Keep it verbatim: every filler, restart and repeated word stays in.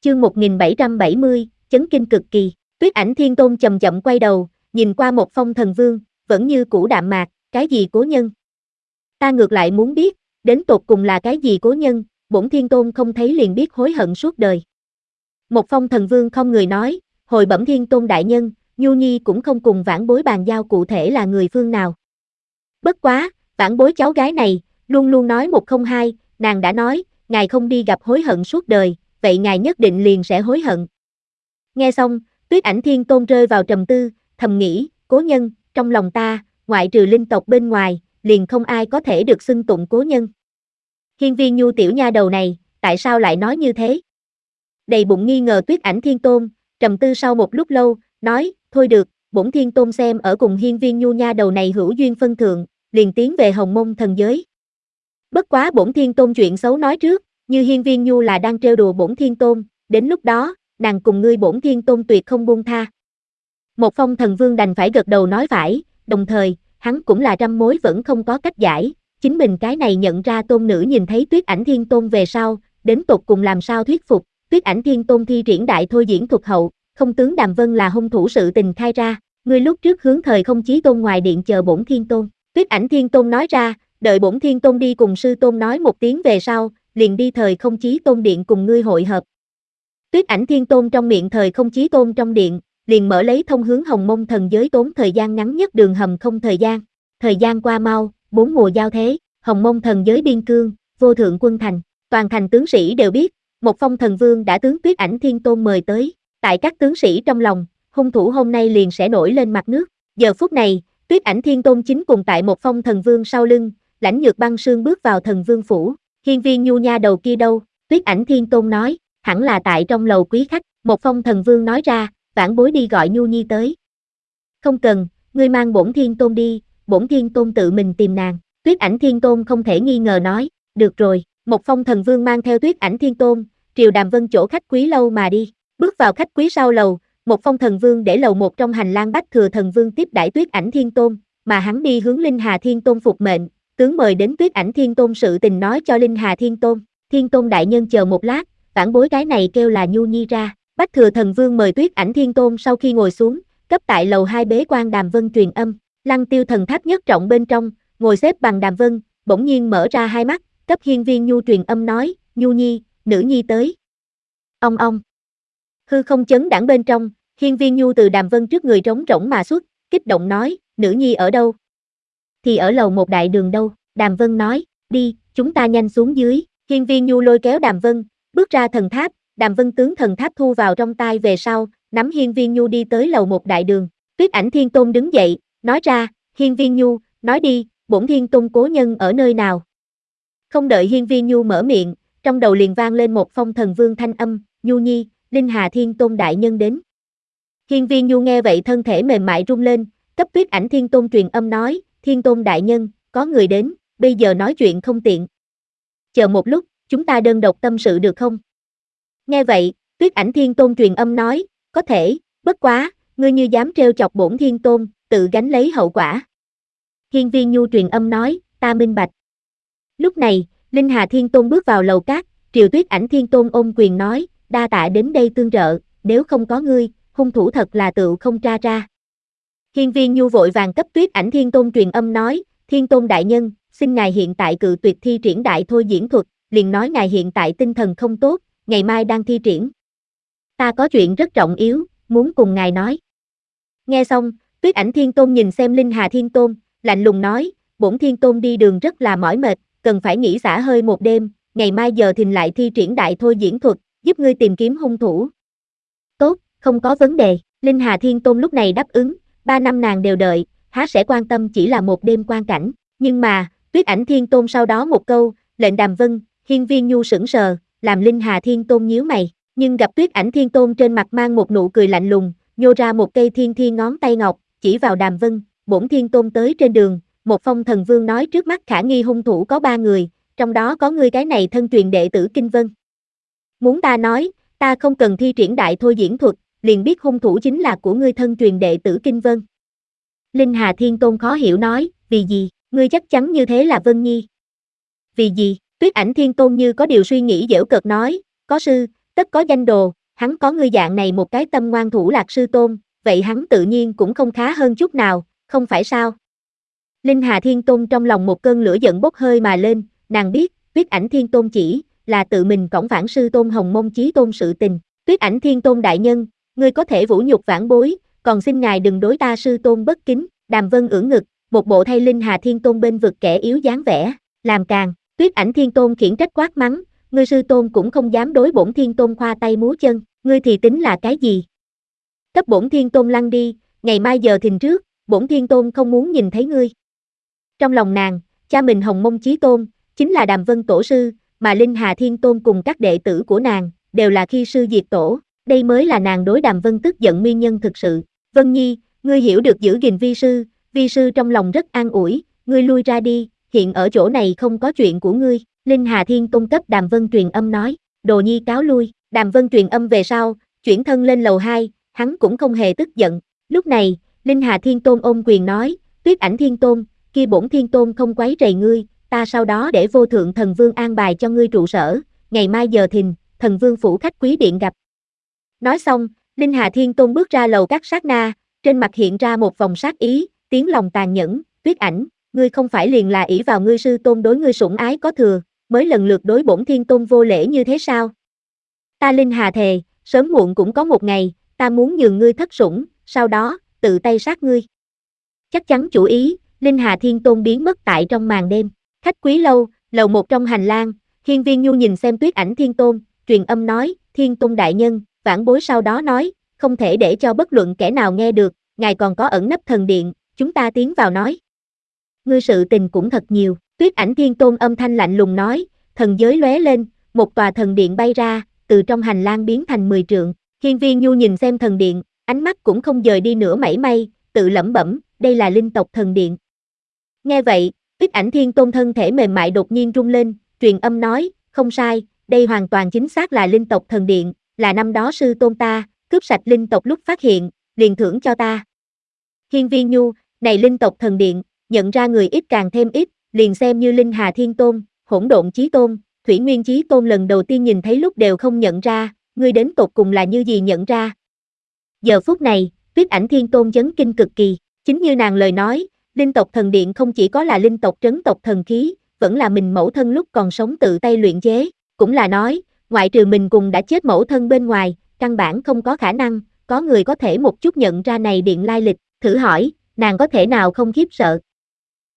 Chương một nghìn bảy trăm bảy mươi, chấn kinh cực kỳ. Tuyết Ảnh Thiên Tôn chậm chậm quay đầu, nhìn qua Một Phong Thần Vương, vẫn như cũ đạm mạc, cái gì cố nhân? Ta ngược lại muốn biết, đến tột cùng là cái gì cố nhân, bổn Thiên Tôn không thấy liền biết hối hận suốt đời. Một Phong Thần Vương không người nói, hồi bẩm Thiên Tôn đại nhân, Nhu Nhi cũng không cùng vãn bối bàn giao cụ thể là người phương nào. Bất quá, vãn bối cháu gái này, luôn luôn nói một không hai, nàng đã nói, ngài không đi gặp hối hận suốt đời, vậy ngài nhất định liền sẽ hối hận. Nghe xong, Tuyết Ảnh Thiên Tôn rơi vào trầm tư, thầm nghĩ, cố nhân, trong lòng ta, ngoại trừ linh tộc bên ngoài, liền không ai có thể được xưng tụng cố nhân. Hiên Viên Nhu tiểu nha đầu này, tại sao lại nói như thế? Đầy bụng nghi ngờ Tuyết Ảnh Thiên Tôn, trầm tư sau một lúc lâu, nói, thôi được, bổn Thiên Tôn xem ở cùng Hiên Viên Nhu nha đầu này hữu duyên phân thượng, liền tiến về Hồng Mông thần giới. Bất quá bổn Thiên Tôn chuyện xấu nói trước, như Hiên Viên Nhu là đang trêu đùa bổn Thiên Tôn, đến lúc đó, nàng cùng ngươi bổn Thiên Tôn tuyệt không buông tha. Một Phong Thần Vương đành phải gật đầu nói phải, đồng thời, hắn cũng là trăm mối vẫn không có cách giải, chính mình cái này nhận ra tôn nữ nhìn thấy Tuyết Ảnh Thiên Tôn về sau, đến tột cùng làm sao thuyết phục, Tuyết Ảnh Thiên Tôn thi triển đại thôi diễn thuật hậu, không tướng Đàm Vân là hung thủ sự tình khai ra, ngươi lúc trước hướng thời không chí tôn ngoài điện chờ bổn Thiên Tôn. Tuyết Ảnh Thiên Tôn nói ra, đợi bổn Thiên Tôn đi cùng sư tôn nói một tiếng về sau, liền đi thời không chí tôn điện cùng ngươi hội hợp. Tuyết Ảnh Thiên Tôn trong miệng thời không chí tôn trong điện, liền mở lấy thông hướng Hồng Mông thần giới tốn thời gian ngắn nhất đường hầm không thời gian. Thời gian qua mau, bốn mùa giao thế, Hồng Mông thần giới biên cương, vô thượng quân thành, toàn thành tướng sĩ đều biết, Một Phong Thần Vương đã tướng Tuyết Ảnh Thiên Tôn mời tới, tại các tướng sĩ trong lòng, hung thủ hôm nay liền sẽ nổi lên mặt nước. Giờ phút này, Tuyết Ảnh Thiên Tôn chính cùng tại Một Phong Thần Vương sau lưng, Lãnh Nhược Băng Sương bước vào Thần Vương phủ. Hiên Viên Nhu nha đầu kia đâu? Tuyết Ảnh Thiên Tôn nói, hẳn là tại trong lầu quý khách. Một Phong Thần Vương nói ra, vãn bối đi gọi Nhu Nhi tới. Không cần, ngươi mang bổn Thiên Tôn đi, bổn Thiên Tôn tự mình tìm nàng. Tuyết Ảnh Thiên Tôn không thể nghi ngờ nói, được rồi. Một Phong Thần Vương mang theo Tuyết Ảnh Thiên Tôn, triều Đàm Vân chỗ khách quý lâu mà đi. Bước vào khách quý sau lầu, Một Phong Thần Vương để lầu một trong hành lang Bách Thừa Thần Vương tiếp đãi Tuyết Ảnh Thiên Tôn, mà hắn đi hướng Linh Hà Thiên Tôn phục mệnh, tướng mời đến Tuyết Ảnh Thiên Tôn sự tình nói cho Linh Hà Thiên Tôn. Thiên Tôn đại nhân chờ một lát, vãn bối cái này kêu là Nhu Nhi ra. Bách Thừa Thần Vương mời Tuyết Ảnh Thiên Tôn sau khi ngồi xuống, cấp tại lầu hai bế quan Đàm Vân truyền âm. Lăng Tiêu thần tháp nhất trọng bên trong, ngồi xếp bằng Đàm Vân, bỗng nhiên mở ra hai mắt, cấp Hiên Viên Nhu truyền âm nói, Nhu Nhi, nữ nhi tới. Ông ông. Hư không chấn đãng bên trong, Hiên Viên Nhu từ Đàm Vân trước người trống rỗng mà xuất, kích động nói, nữ nhi ở đâu? Thì ở lầu một đại đường đâu, Đàm Vân nói, đi, chúng ta nhanh xuống dưới. Hiên Viên Nhu lôi kéo Đàm Vân, bước ra thần tháp, Đàm Vân tướng thần tháp thu vào trong tay về sau, nắm Hiên Viên Nhu đi tới lầu một đại đường. Tuyết Ảnh Thiên Tôn đứng dậy, nói ra, Hiên Viên Nhu, nói đi, bổn Thiên Tôn cố nhân ở nơi nào? Không đợi Hiên Viên Nhu mở miệng, trong đầu liền vang lên Một Phong Thần Vương thanh âm, Nhu Nhi, Linh Hà Thiên Tôn đại nhân đến. Hiên Viên Nhu nghe vậy thân thể mềm mại rung lên, cấp Tuyết Ảnh Thiên Tôn truyền âm nói, Thiên Tôn đại nhân, có người đến, bây giờ nói chuyện không tiện. Chờ một lúc, chúng ta đơn độc tâm sự được không? Nghe vậy, Tuyết Ảnh Thiên Tôn truyền âm nói, có thể, bất quá, ngươi như dám trêu chọc bổn Thiên Tôn, tự gánh lấy hậu quả. Hiên Viên Nhu truyền âm nói, ta minh bạch. Lúc này, Linh Hà Thiên Tôn bước vào lầu cát, triều Tuyết Ảnh Thiên Tôn ôm quyền nói, đa tạ đến đây tương trợ, nếu không có ngươi, hung thủ thật là tựu không tra ra. Hiên Viên Nhu vội vàng cấp Tuyết Ảnh Thiên Tôn truyền âm nói, Thiên Tôn đại nhân, xin ngài hiện tại cự tuyệt thi triển đại thôi diễn thuật, liền nói ngài hiện tại tinh thần không tốt, ngày mai đang thi triển. Ta có chuyện rất trọng yếu, muốn cùng ngài nói. Nghe xong, Tuyết Ảnh Thiên Tôn nhìn xem Linh Hà Thiên Tôn, lạnh lùng nói, bổn Thiên Tôn đi đường rất là mỏi mệt, cần phải nghỉ xả hơi một đêm, ngày mai giờ thìn lại thi triển đại thôi diễn thuật, giúp ngươi tìm kiếm hung thủ. Tốt, không có vấn đề, Linh Hà Thiên Tôn lúc này đáp ứng, ba năm nàng đều đợi, há sẽ quan tâm chỉ là một đêm quan cảnh, nhưng mà, Tuyết Ảnh Thiên Tôn sau đó một câu, lệnh Đàm Vân, Hiên Viên Nhu sững sờ, làm Linh Hà Thiên Tôn nhíu mày, nhưng gặp Tuyết Ảnh Thiên Tôn trên mặt mang một nụ cười lạnh lùng, nhô ra một cây thiên thiên ngón tay ngọc, chỉ vào Đàm Vân, bổn Thiên Tôn tới trên đường, Một Phong Thần Vương nói trước mắt khả nghi hung thủ có ba người, trong đó có ngươi cái này thân truyền đệ tử Kinh Vân. Muốn ta nói, ta không cần thi triển đại thôi diễn thuật, liền biết hung thủ chính là của ngươi thân truyền đệ tử Kinh Vân. Linh Hà Thiên Tôn khó hiểu nói, vì gì, ngươi chắc chắn như thế là Vân Nhi. Vì gì, Tuyết Ảnh Thiên Tôn như có điều suy nghĩ giễu cợt nói, có sư, Tất có danh đồ, hắn có ngươi dạng này một cái tâm ngoan thủ lạc sư tôn, vậy hắn tự nhiên cũng không khá hơn chút nào, không phải sao? Linh Hà Thiên Tôn trong lòng một cơn lửa giận bốc hơi mà lên, nàng biết, Tuyết Ảnh Thiên Tôn chỉ là tự mình cõng Vãn sư tôn Hồng Mông Chí Tôn sự tình. Tuyết Ảnh Thiên Tôn đại nhân, ngươi có thể vũ nhục vãn bối, còn xin ngài đừng đối ta sư tôn bất kính. Đàm Vân ưỡn ngực, một bộ thay Linh Hà Thiên Tôn bên vực kẻ yếu dáng vẻ, làm càng. Tuyết Ảnh Thiên Tôn khiển trách quát mắng, ngươi sư tôn cũng không dám đối bổn Thiên Tôn khoa tay múa chân, ngươi thì tính là cái gì? Cấp bổn Thiên Tôn lăn đi, ngày mai giờ thìn trước, bổn Thiên Tôn không muốn nhìn thấy ngươi. Trong lòng nàng, cha mình Hồng Mông Chí Tôn chính là Đàm Vân tổ sư, mà Linh Hà Thiên Tôn cùng các đệ tử của nàng đều là khi sư diệt tổ, đây mới là nàng đối Đàm Vân tức giận nguyên nhân thực sự. Vân Nhi, ngươi hiểu được giữ gìn vi sư, vi sư trong lòng rất an ủi, ngươi lui ra đi, hiện ở chỗ này không có chuyện của ngươi. Linh Hà Thiên Tôn cấp Đàm Vân truyền âm nói, Đồ Nhi cáo lui. Đàm Vân truyền âm về sau, chuyển thân lên lầu hai, hắn cũng không hề tức giận. Lúc này, Linh Hà Thiên Tôn ôm quyền nói, Tuyết Ảnh Thiên Tôn, kia bổn Thiên Tôn không quấy rầy ngươi, ta sau đó để vô thượng thần vương an bài cho ngươi trụ sở, ngày mai giờ thìn, thần vương phủ khách quý điện gặp. Nói xong, Linh Hà Thiên Tôn bước ra lầu các sát na, trên mặt hiện ra một vòng sát ý, tiếng lòng tàn nhẫn, Tuyết Ảnh, ngươi không phải liền là ỷ vào ngươi sư tôn đối ngươi sủng ái có thừa, mới lần lượt đối bổn Thiên Tôn vô lễ như thế sao? Ta Linh Hà thề, sớm muộn cũng có một ngày, ta muốn nhường ngươi thất sủng, sau đó, tự tay sát ngươi. Chắc chắn chủ ý, Linh Hà Thiên Tôn biến mất tại trong màn đêm. Khách quý lâu, lầu một trong hành lang, Hiên Viên Nhu nhìn xem Tuyết Ảnh Thiên Tôn, truyền âm nói, Thiên Tôn đại nhân, vãn bối sau đó nói, không thể để cho bất luận kẻ nào nghe được, ngài còn có ẩn nấp thần điện, chúng ta tiến vào nói. Ngươi sự tình cũng thật nhiều, Tuyết Ảnh Thiên Tôn âm thanh lạnh lùng nói, thần giới lóe lên, một tòa thần điện bay ra, từ trong hành lang biến thành mười trượng. Hiên Viên Nhu nhìn xem thần điện, ánh mắt cũng không dời đi nửa mảy may, tự lẩm bẩm, đây là linh tộc thần điện. Nghe vậy, Tuyết Ảnh Thiên Tôn thân thể mềm mại đột nhiên rung lên, truyền âm nói, không sai, đây hoàn toàn chính xác là linh tộc thần điện, là năm đó sư tôn ta, cướp sạch linh tộc lúc phát hiện, liền thưởng cho ta. Hiên Viên Nhu, này linh tộc thần điện, nhận ra người ít càng thêm ít, liền xem như Linh Hà Thiên Tôn, Hỗn Độn Chí Tôn, Thủy Nguyên Chí Tôn lần đầu tiên nhìn thấy lúc đều không nhận ra, ngươi đến tột cùng là như gì nhận ra. Giờ phút này, Tuyết Ảnh Thiên Tôn chấn kinh cực kỳ, chính như nàng lời nói, linh tộc thần điện không chỉ có là linh tộc trấn tộc thần khí, vẫn là mình mẫu thân lúc còn sống tự tay luyện chế, cũng là nói, ngoại trừ mình cùng đã chết mẫu thân bên ngoài, căn bản không có khả năng, có người có thể một chút nhận ra này điện lai lịch, thử hỏi, nàng có thể nào không khiếp sợ.